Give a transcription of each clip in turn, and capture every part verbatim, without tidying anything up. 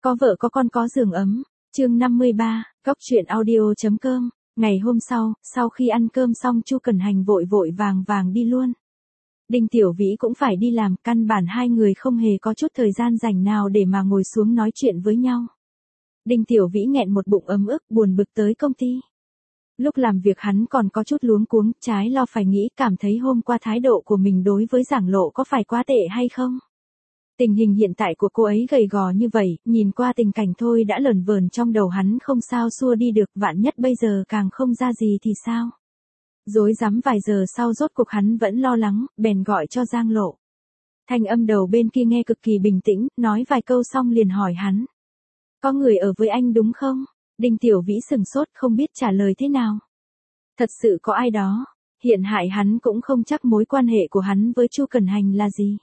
Có vợ có con có giường ấm. Chương năm mươi ba, Góc truyện audio chấm com. Ngày hôm sau, sau khi ăn cơm xong Chu Cẩn Hành vội vội vàng vàng đi luôn. Đinh Tiểu Vĩ cũng phải đi làm, căn bản hai người không hề có chút thời gian rảnh nào để mà ngồi xuống nói chuyện với nhau. Đinh Tiểu Vĩ nghẹn một bụng ấm ức, buồn bực tới công ty. Lúc làm việc hắn còn có chút luống cuống, trái lo phải nghĩ, cảm thấy hôm qua thái độ của mình đối với Giảng Lộ có phải quá tệ hay không? Tình hình hiện tại của cô ấy gầy gò như vậy, nhìn qua tình cảnh thôi đã lởn vởn trong đầu hắn, không sao xua đi được, vạn nhất bây giờ càng không ra gì thì sao? Rối rắm vài giờ sau rốt cuộc hắn vẫn lo lắng, bèn gọi cho Giang Lộ. Thanh âm đầu bên kia nghe cực kỳ bình tĩnh, nói vài câu xong liền hỏi hắn. Có người ở với anh đúng không? Đinh Tiểu Vĩ sừng sốt không biết trả lời thế nào. Thật sự có ai đó, hiện hại hắn cũng không chắc mối quan hệ của hắn với Chu Cẩn Hành là gì.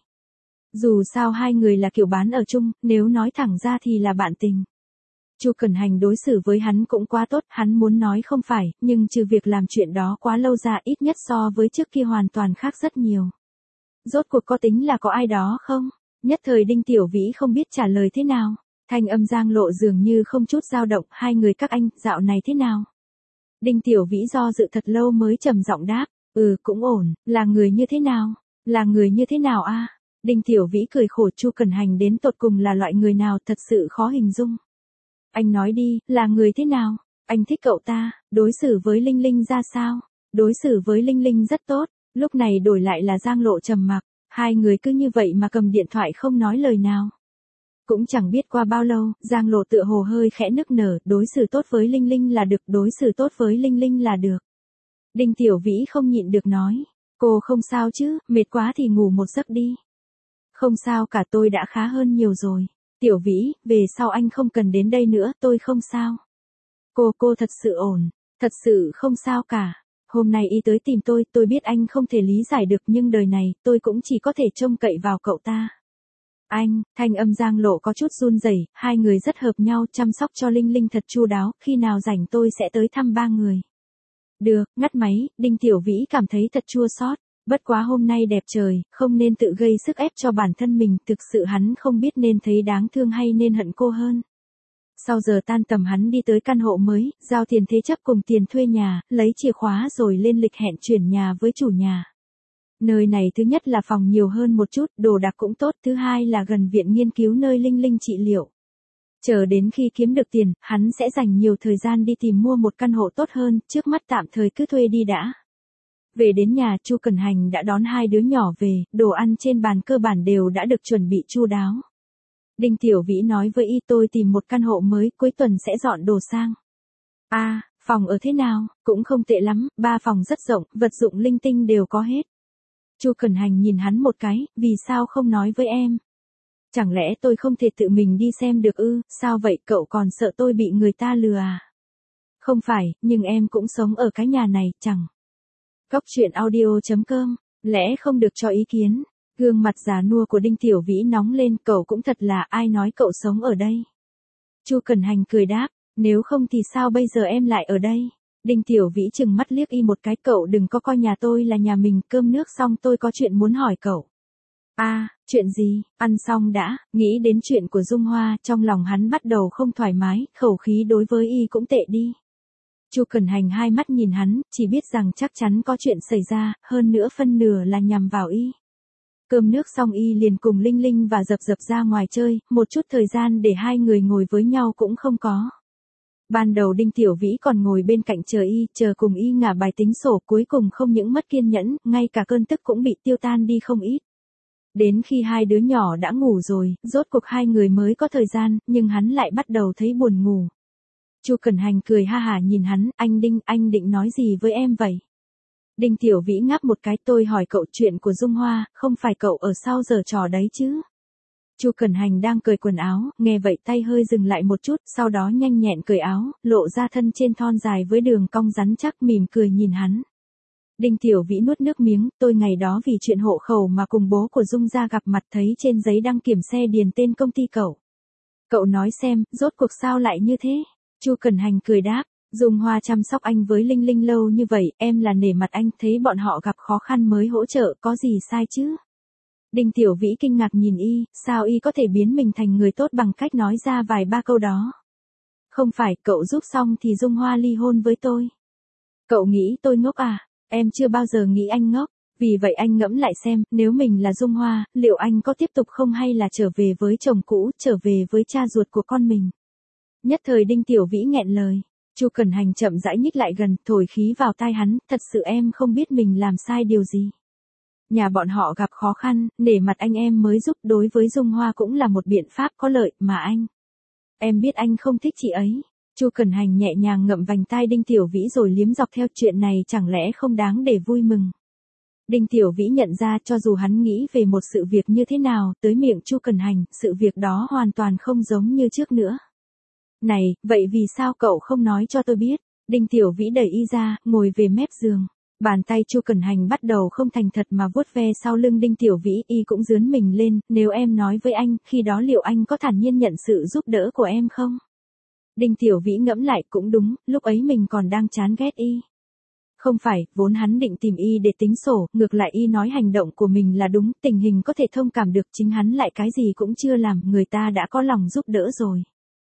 Dù sao hai người là kiểu bán ở chung, nếu nói thẳng ra thì là bạn tình. Chu Cẩn Hành đối xử với hắn cũng quá tốt, hắn muốn nói không phải, nhưng trừ việc làm chuyện đó quá lâu ra ít nhất so với trước kia hoàn toàn khác rất nhiều. Rốt cuộc có tính là có ai đó không? Nhất thời Đinh Tiểu Vĩ không biết trả lời thế nào. Thanh âm Giang Lộ dường như không chút dao động, hai người các anh, dạo này thế nào? Đinh Tiểu Vĩ do dự thật lâu mới trầm giọng đáp, ừ cũng ổn, là người như thế nào? Là người như thế nào a? À? Đinh Tiểu Vĩ cười khổ, Chu Cẩn Hành đến tột cùng là loại người nào thật sự khó hình dung. Anh nói đi, là người thế nào? Anh thích cậu ta, đối xử với Linh Linh ra sao? Đối xử với Linh Linh rất tốt, lúc này đổi lại là Giang Lộ trầm mặc, hai người cứ như vậy mà cầm điện thoại không nói lời nào. Cũng chẳng biết qua bao lâu, Giang Lộ tựa hồ hơi khẽ nức nở, đối xử tốt với Linh Linh là được, đối xử tốt với Linh Linh là được. Đinh Tiểu Vĩ không nhịn được nói, cô không sao chứ, mệt quá thì ngủ một giấc đi. Không sao cả, tôi đã khá hơn nhiều rồi. Tiểu Vĩ, về sau anh không cần đến đây nữa, tôi không sao. Cô, cô thật sự ổn, thật sự không sao cả. Hôm nay y tới tìm tôi, tôi biết anh không thể lý giải được nhưng đời này, tôi cũng chỉ có thể trông cậy vào cậu ta. Anh, thanh âm Giang Lộ có chút run rẩy, hai người rất hợp nhau, chăm sóc cho Linh Linh thật chu đáo, khi nào rảnh tôi sẽ tới thăm ba người. Được, ngắt máy, Đinh Tiểu Vĩ cảm thấy thật chua xót. Bất quá hôm nay đẹp trời, không nên tự gây sức ép cho bản thân mình, thực sự hắn không biết nên thấy đáng thương hay nên hận cô hơn. Sau giờ tan tầm hắn đi tới căn hộ mới, giao tiền thế chấp cùng tiền thuê nhà, lấy chìa khóa rồi lên lịch hẹn chuyển nhà với chủ nhà. Nơi này thứ nhất là phòng nhiều hơn một chút, đồ đạc cũng tốt, thứ hai là gần viện nghiên cứu nơi Linh Linh trị liệu. Chờ đến khi kiếm được tiền, hắn sẽ dành nhiều thời gian đi tìm mua một căn hộ tốt hơn, trước mắt tạm thời cứ thuê đi đã. Về đến nhà, Chu Cẩn Hành đã đón hai đứa nhỏ về, đồ ăn trên bàn cơ bản đều đã được chuẩn bị chu đáo. Đinh Tiểu Vĩ nói với y, tôi tìm một căn hộ mới, cuối tuần sẽ dọn đồ sang. A, à, phòng ở thế nào? Cũng không tệ lắm, ba phòng rất rộng, vật dụng linh tinh đều có hết. Chu Cẩn Hành nhìn hắn một cái, vì sao không nói với em? Chẳng lẽ tôi không thể tự mình đi xem được ư? Sao vậy, cậu còn sợ tôi bị người ta lừa à? Không phải, nhưng em cũng sống ở cái nhà này, chẳng. Góc truyện audio chấm com, lẽ không được cho ý kiến. Gương mặt già nua của Đinh Tiểu Vĩ nóng lên, cậu cũng thật là, ai nói cậu sống ở đây? Chu Cẩn Hành cười đáp, nếu không thì sao bây giờ em lại ở đây? Đinh Tiểu Vĩ chừng mắt liếc y một cái, cậu đừng có coi nhà tôi là nhà mình, cơm nước xong tôi có chuyện muốn hỏi cậu. A, à, chuyện gì? Ăn xong đã, nghĩ đến chuyện của Dung Hoa, trong lòng hắn bắt đầu không thoải mái, khẩu khí đối với y cũng tệ đi. Chu Cẩn Hành hai mắt nhìn hắn, chỉ biết rằng chắc chắn có chuyện xảy ra, hơn nữa phân nửa là nhằm vào y. Cơm nước xong y liền cùng Linh Linh và Dập Dập ra ngoài chơi, một chút thời gian để hai người ngồi với nhau cũng không có. Ban đầu Đinh Tiểu Vĩ còn ngồi bên cạnh chờ y, chờ cùng y ngả bài tính sổ, cuối cùng không những mất kiên nhẫn, ngay cả cơn tức cũng bị tiêu tan đi không ít. Đến khi hai đứa nhỏ đã ngủ rồi, rốt cuộc hai người mới có thời gian, nhưng hắn lại bắt đầu thấy buồn ngủ. Chu Cẩn Hành cười ha hả nhìn hắn, anh Đinh, anh định nói gì với em vậy? Đinh Tiểu Vĩ ngáp một cái, tôi hỏi cậu chuyện của Dung Hoa, không phải cậu ở sau giờ trò đấy chứ? Chu Cẩn Hành đang cởi quần áo, nghe vậy tay hơi dừng lại một chút, sau đó nhanh nhẹn cởi áo, lộ ra thân trên thon dài với đường cong rắn chắc, mỉm cười nhìn hắn. Đinh Tiểu Vĩ nuốt nước miếng, tôi ngày đó vì chuyện hộ khẩu mà cùng bố của Dung ra gặp mặt, thấy trên giấy đăng kiểm xe điền tên công ty cậu. Cậu nói xem, rốt cuộc sao lại như thế? Chu Cẩn Hành cười đáp, Dung Hoa chăm sóc anh với Linh Linh lâu như vậy, em là nể mặt anh, thấy bọn họ gặp khó khăn mới hỗ trợ, có gì sai chứ? Đinh Tiểu Vĩ kinh ngạc nhìn y, sao y có thể biến mình thành người tốt bằng cách nói ra vài ba câu đó. Không phải, cậu giúp xong thì Dung Hoa ly hôn với tôi. Cậu nghĩ tôi ngốc à? Em chưa bao giờ nghĩ anh ngốc. Vì vậy anh ngẫm lại xem, nếu mình là Dung Hoa, liệu anh có tiếp tục không hay là trở về với chồng cũ, trở về với cha ruột của con mình? Nhất thời Đinh Tiểu Vĩ nghẹn lời. Chu Cẩn Hành chậm rãi nhích lại gần, thổi khí vào tai hắn, thật sự em không biết mình làm sai điều gì. Nhà bọn họ gặp khó khăn, nể mặt anh em mới giúp, đối với Dung Hoa cũng là một biện pháp có lợi, mà anh. Em biết anh không thích chị ấy. Chu Cẩn Hành nhẹ nhàng ngậm vành tai Đinh Tiểu Vĩ rồi liếm dọc theo, chuyện này chẳng lẽ không đáng để vui mừng. Đinh Tiểu Vĩ nhận ra cho dù hắn nghĩ về một sự việc như thế nào, tới miệng Chu Cẩn Hành, sự việc đó hoàn toàn không giống như trước nữa. Này, vậy vì sao cậu không nói cho tôi biết? Đinh Tiểu Vĩ đẩy y ra, ngồi về mép giường. Bàn tay Chu Cẩn Hành bắt đầu không thành thật mà vuốt ve sau lưng Đinh Tiểu Vĩ, y cũng dướn mình lên, nếu em nói với anh, khi đó liệu anh có thản nhiên nhận sự giúp đỡ của em không? Đinh Tiểu Vĩ ngẫm lại, cũng đúng, lúc ấy mình còn đang chán ghét y. Không phải, vốn hắn định tìm y để tính sổ, ngược lại y nói hành động của mình là đúng, tình hình có thể thông cảm được, chính hắn lại cái gì cũng chưa làm, người ta đã có lòng giúp đỡ rồi.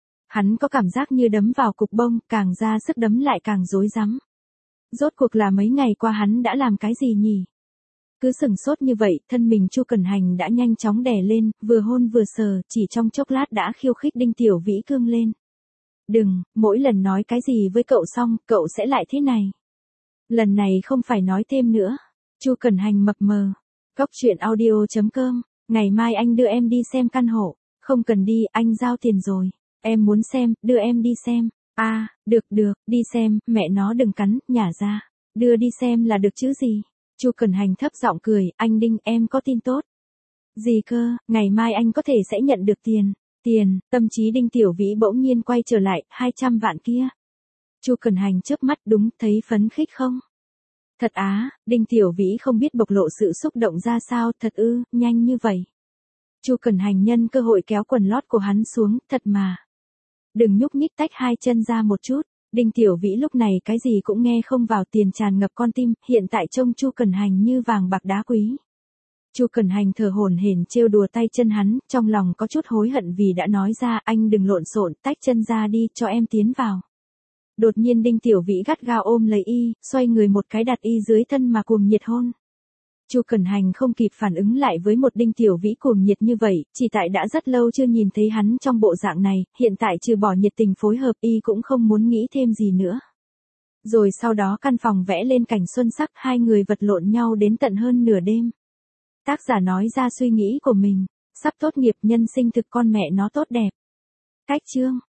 Hắn có cảm giác như đấm vào cục bông, càng ra sức đấm lại càng rối rắm. Rốt cuộc là mấy ngày qua hắn đã làm cái gì nhỉ? Cứ sừng sốt như vậy, thân mình Chu Cẩn Hành đã nhanh chóng đè lên, vừa hôn vừa sờ, chỉ trong chốc lát đã khiêu khích Đinh Tiểu Vĩ cương lên. Đừng, mỗi lần nói cái gì với cậu xong, cậu sẽ lại thế này. Lần này không phải nói thêm nữa. Chu Cẩn Hành mập mờ. Góc truyện audio chấm com, ngày mai anh đưa em đi xem căn hộ. Không cần đi, anh giao tiền rồi. Em muốn xem, đưa em đi xem. A, à, được được, đi xem, mẹ nó đừng cắn, nhả ra. Đưa đi xem là được chứ gì. Chu Cẩn Hành thấp giọng cười, anh Đinh, em có tin tốt. Gì cơ, ngày mai anh có thể sẽ nhận được tiền. Tiền, tâm trí Đinh Tiểu Vĩ bỗng nhiên quay trở lại, hai trăm vạn kia. Chu Cẩn Hành chớp mắt, đúng, thấy phấn khích không? Thật á, Đinh Tiểu Vĩ không biết bộc lộ sự xúc động ra sao, thật ư, nhanh như vậy. Chu Cẩn Hành nhân cơ hội kéo quần lót của hắn xuống, thật mà. Đừng nhúc nhích, tách hai chân ra một chút. Đinh Tiểu Vĩ lúc này cái gì cũng nghe không vào, tiền tràn ngập con tim, hiện tại trông Chu Cẩn Hành như vàng bạc đá quý. Chu Cẩn Hành thở hổn hển trêu đùa tay chân hắn, trong lòng có chút hối hận vì đã nói ra, anh đừng lộn xộn, tách chân ra đi, cho em tiến vào. Đột nhiên Đinh Tiểu Vĩ gắt gao ôm lấy y, xoay người một cái đặt y dưới thân mà cuồng nhiệt hôn. Chu Cẩn Hành không kịp phản ứng lại với một Đinh Tiểu Vĩ cuồng nhiệt như vậy, chỉ tại đã rất lâu chưa nhìn thấy hắn trong bộ dạng này, hiện tại trừ bỏ nhiệt tình phối hợp y cũng không muốn nghĩ thêm gì nữa. Rồi sau đó căn phòng vẽ lên cảnh xuân sắc, hai người vật lộn nhau đến tận hơn nửa đêm. Tác giả nói ra suy nghĩ của mình, sắp tốt nghiệp nhân sinh thực con mẹ nó tốt đẹp. Cách chương